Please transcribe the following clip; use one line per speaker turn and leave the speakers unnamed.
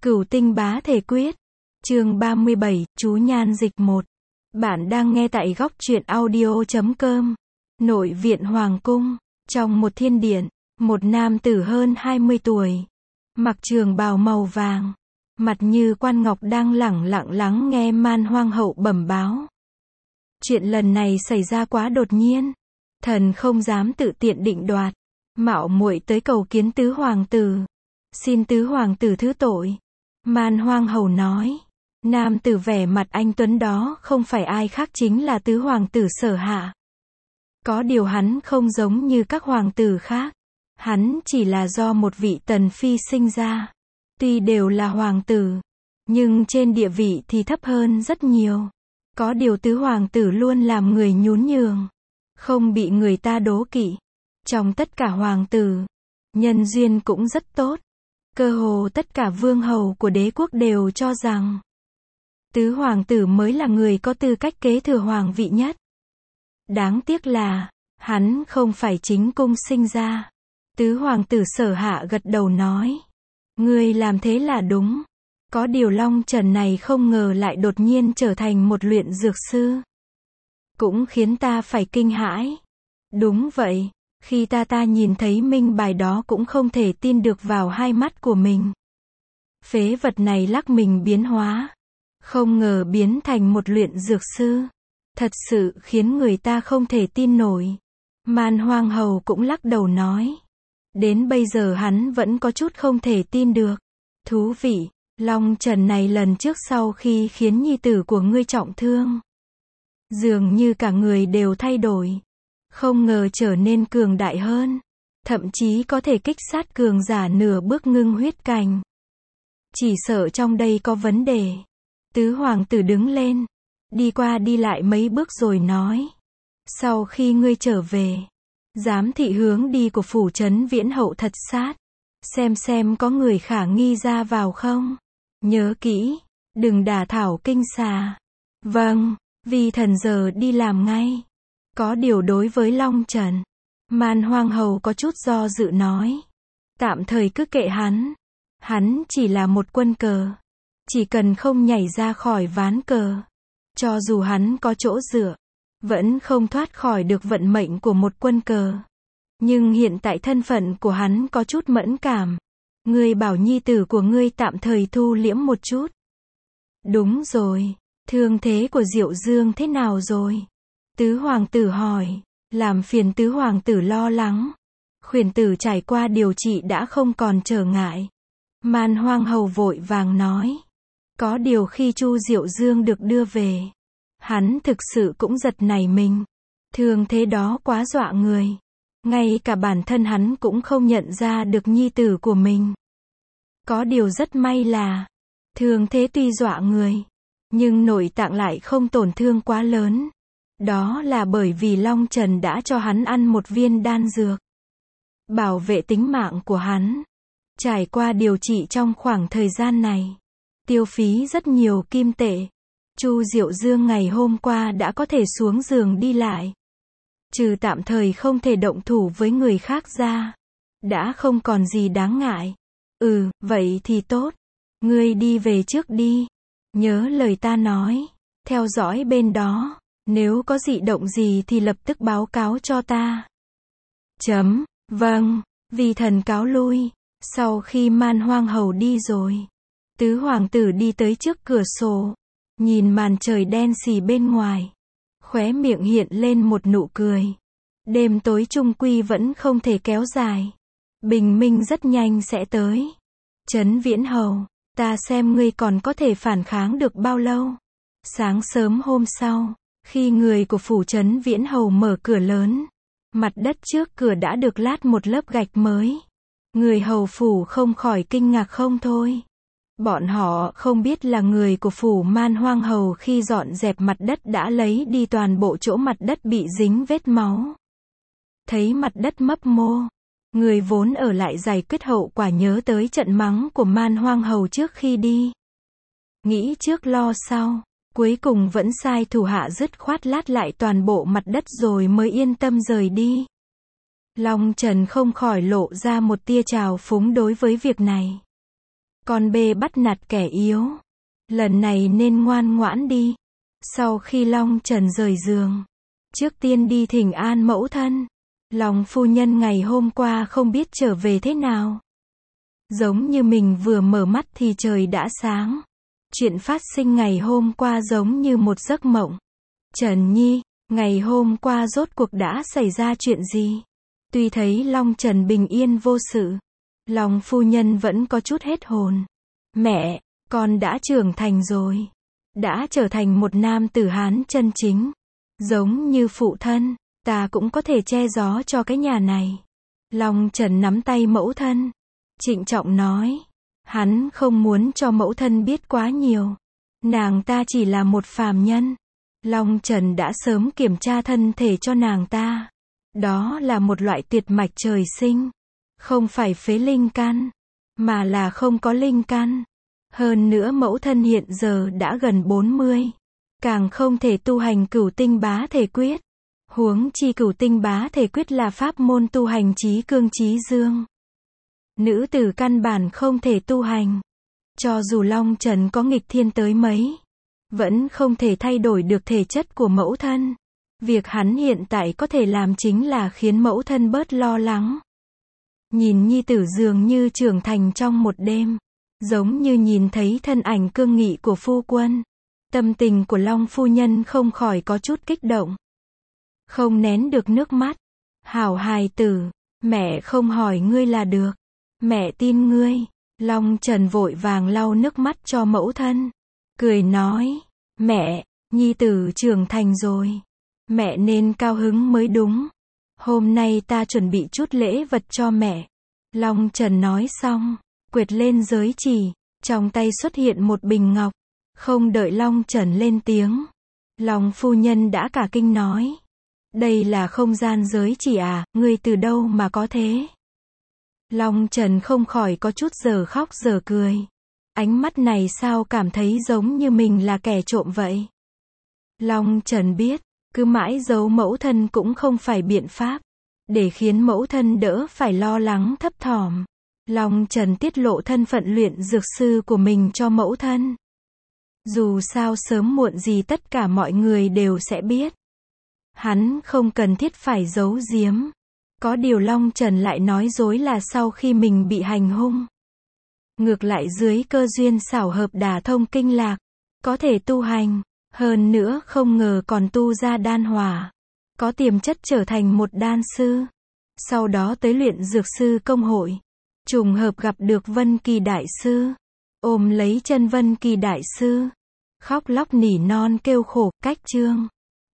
Cửu tinh bá thể quyết. Chương 37, chú nhan dịch 1. Bạn đang nghe tại góc truyện audio.com. Nội viện Hoàng cung. Trong một thiên điện, một nam tử hơn 20 tuổi, mặc trường bào màu vàng, mặt như quan ngọc đang lẳng lặng lắng nghe Man Hoang hậu bẩm báo. Chuyện lần này xảy ra quá đột nhiên, thần không dám tự tiện định đoạt, mạo muội tới cầu kiến tứ hoàng tử, xin tứ hoàng tử thứ tội. Man Hoang hậu nói. Nam tử vẻ mặt anh tuấn đó không phải ai khác chính là tứ hoàng tử Sở Hạ. Có điều hắn không giống như các hoàng tử khác. Hắn chỉ là do một vị tần phi sinh ra. Tuy đều là hoàng tử, nhưng trên địa vị thì thấp hơn rất nhiều. Có điều tứ hoàng tử luôn làm người nhún nhường, không bị người ta đố kỵ. Trong tất cả hoàng tử, nhân duyên cũng rất tốt. Cơ hồ tất cả vương hầu của đế quốc đều cho rằng tứ hoàng tử mới là người có tư cách kế thừa hoàng vị nhất. Đáng tiếc là, hắn không phải chính cung sinh ra. Tứ hoàng tử Sở Hạ gật đầu nói. Ngươi làm thế là đúng. Có điều Long Trần này không ngờ lại đột nhiên trở thành một luyện dược sư. Cũng khiến ta phải kinh hãi. Đúng vậy, khi ta nhìn thấy minh bài đó cũng không thể tin được vào hai mắt của mình. Phế vật này lắc mình biến hóa. Không ngờ biến thành một luyện dược sư. Thật sự khiến người ta không thể tin nổi. Man Hoang hầu cũng lắc đầu nói. Đến bây giờ hắn vẫn có chút không thể tin được. Thú vị, Long Trần này lần trước sau khi khiến nhi tử của ngươi trọng thương, dường như cả người đều thay đổi. Không ngờ trở nên cường đại hơn. Thậm chí có thể kích sát cường giả nửa bước ngưng huyết cảnh. Chỉ sợ trong đây có vấn đề. Tứ hoàng tử đứng lên, đi qua đi lại mấy bước rồi nói. Sau khi ngươi trở về, giám thị hướng đi của phủ trấn Viễn hậu thật sát. Xem có người khả nghi ra vào không. Nhớ kỹ, đừng đả thảo kinh xà. Vâng, vi thần giờ đi làm ngay. Có điều đối với Long Trần, Man Hoang hầu có chút do dự nói. Tạm thời cứ kệ hắn. Hắn chỉ là một quân cờ. Chỉ cần không nhảy ra khỏi ván cờ, cho dù hắn có chỗ dựa, vẫn không thoát khỏi được vận mệnh của một quân cờ. Nhưng hiện tại thân phận của hắn có chút mẫn cảm. Ngươi bảo nhi tử của ngươi tạm thời thu liễm một chút. Đúng rồi, thương thế của Diệu Dương thế nào rồi? Tứ hoàng tử hỏi, làm phiền tứ hoàng tử lo lắng. Khuyển tử trải qua điều trị đã không còn trở ngại. Man Hoang hầu vội vàng nói. Có điều khi Chu Diệu Dương được đưa về, hắn thực sự cũng giật nảy mình. Thương thế đó quá dọa người. Ngay cả bản thân hắn cũng không nhận ra được nhi tử của mình. Có điều rất may là, thương thế tuy dọa người, nhưng nội tạng lại không tổn thương quá lớn. Đó là bởi vì Long Trần đã cho hắn ăn một viên đan dược, bảo vệ tính mạng của hắn. Trải qua điều trị trong khoảng thời gian này, tiêu phí rất nhiều kim tệ. Chu Diệu Dương ngày hôm qua đã có thể xuống giường đi lại. Trừ tạm thời không thể động thủ với người khác ra, đã không còn gì đáng ngại. Vậy thì tốt. Ngươi đi về trước đi. Nhớ lời ta nói. Theo dõi bên đó. Nếu có dị động gì thì lập tức báo cáo cho ta. Vâng, vi thần cáo lui. Sau khi Man Hoang hầu đi rồi, tứ hoàng tử đi tới trước cửa sổ, nhìn màn trời đen xì bên ngoài, khóe miệng hiện lên một nụ cười. Đêm tối chung quy vẫn không thể kéo dài. Bình minh rất nhanh sẽ tới. Trấn Viễn hầu, ta xem ngươi còn có thể phản kháng được bao lâu. Sáng sớm hôm sau, khi người của phủ Trấn Viễn hầu mở cửa lớn, mặt đất trước cửa đã được lát một lớp gạch mới. Người hầu phủ không khỏi kinh ngạc không thôi. Bọn họ không biết là người của phủ Man Hoang hầu khi dọn dẹp mặt đất đã lấy đi toàn bộ chỗ mặt đất bị dính vết máu. Thấy mặt đất mấp mô, người vốn ở lại giải quyết hậu quả nhớ tới trận mắng của Man Hoang hầu trước khi đi. Nghĩ trước lo sau, cuối cùng vẫn sai thủ hạ dứt khoát lát lại toàn bộ mặt đất rồi mới yên tâm rời đi. Long Trần không khỏi lộ ra một tia trào phúng đối với việc này. Con bê bắt nạt kẻ yếu. Lần này nên ngoan ngoãn đi. Sau khi Long Trần rời giường, trước tiên đi thỉnh an mẫu thân. Long phu nhân ngày hôm qua không biết trở về thế nào. Giống như mình vừa mở mắt thì trời đã sáng. Chuyện phát sinh ngày hôm qua giống như một giấc mộng. Trần Nhi, ngày hôm qua rốt cuộc đã xảy ra chuyện gì? Tuy thấy Long Trần bình yên vô sự, Long phu nhân vẫn có chút hết hồn. Mẹ, con đã trưởng thành rồi. Đã trở thành một nam tử Hán chân chính. Giống như phụ thân, ta cũng có thể che gió cho cái nhà này. Long Trần nắm tay mẫu thân, trịnh trọng nói. Hắn không muốn cho mẫu thân biết quá nhiều. Nàng ta chỉ là một phàm nhân. Long Trần đã sớm kiểm tra thân thể cho nàng ta. Đó là một loại tuyệt mạch trời sinh. Không phải phế linh căn, mà là không có linh căn. Hơn nữa mẫu thân hiện giờ đã gần 40. Càng không thể tu hành cửu tinh bá thể quyết. Huống chi cửu tinh bá thể quyết là pháp môn tu hành trí cương trí dương. Nữ tử căn bản không thể tu hành. Cho dù Long Trần có nghịch thiên tới mấy, vẫn không thể thay đổi được thể chất của mẫu thân. Việc hắn hiện tại có thể làm chính là khiến mẫu thân bớt lo lắng. Nhìn nhi tử dường như trưởng thành trong một đêm. Giống như nhìn thấy thân ảnh cương nghị của phu quân. Tâm tình của Long phu nhân không khỏi có chút kích động. Không nén được nước mắt. Hảo hài tử, mẹ không hỏi ngươi là được. Mẹ tin ngươi. Long Trần vội vàng lau nước mắt cho mẫu thân. Cười nói, mẹ, nhi tử trưởng thành rồi. Mẹ nên cao hứng mới đúng. Hôm nay ta chuẩn bị chút lễ vật cho mẹ. Long Trần nói xong, quệt lên giới chỉ, trong tay xuất hiện một bình ngọc. Không đợi Long Trần lên tiếng, Long phu nhân đã cả kinh nói. Đây là không gian giới chỉ à, ngươi từ đâu mà có thế? Long Trần không khỏi có chút giờ khóc giờ cười. Ánh mắt này sao cảm thấy giống như mình là kẻ trộm vậy? Long Trần biết, cứ mãi giấu mẫu thân cũng không phải biện pháp. Để khiến mẫu thân đỡ phải lo lắng thấp thỏm, Long Trần tiết lộ thân phận luyện dược sư của mình cho mẫu thân. Dù sao sớm muộn gì tất cả mọi người đều sẽ biết. Hắn không cần thiết phải giấu giếm. Có điều Long Trần lại nói dối là sau khi mình bị hành hung. Ngược lại dưới cơ duyên xảo hợp đả thông kinh lạc, có thể tu hành, hơn nữa không ngờ còn tu ra đan hỏa. Có tiềm chất trở thành một đan sư. Sau đó tới luyện dược sư công hội. Trùng hợp gặp được Vân Kỳ Đại Sư. Ôm lấy chân Vân Kỳ Đại Sư. Khóc lóc nỉ non kêu khổ, cách chương.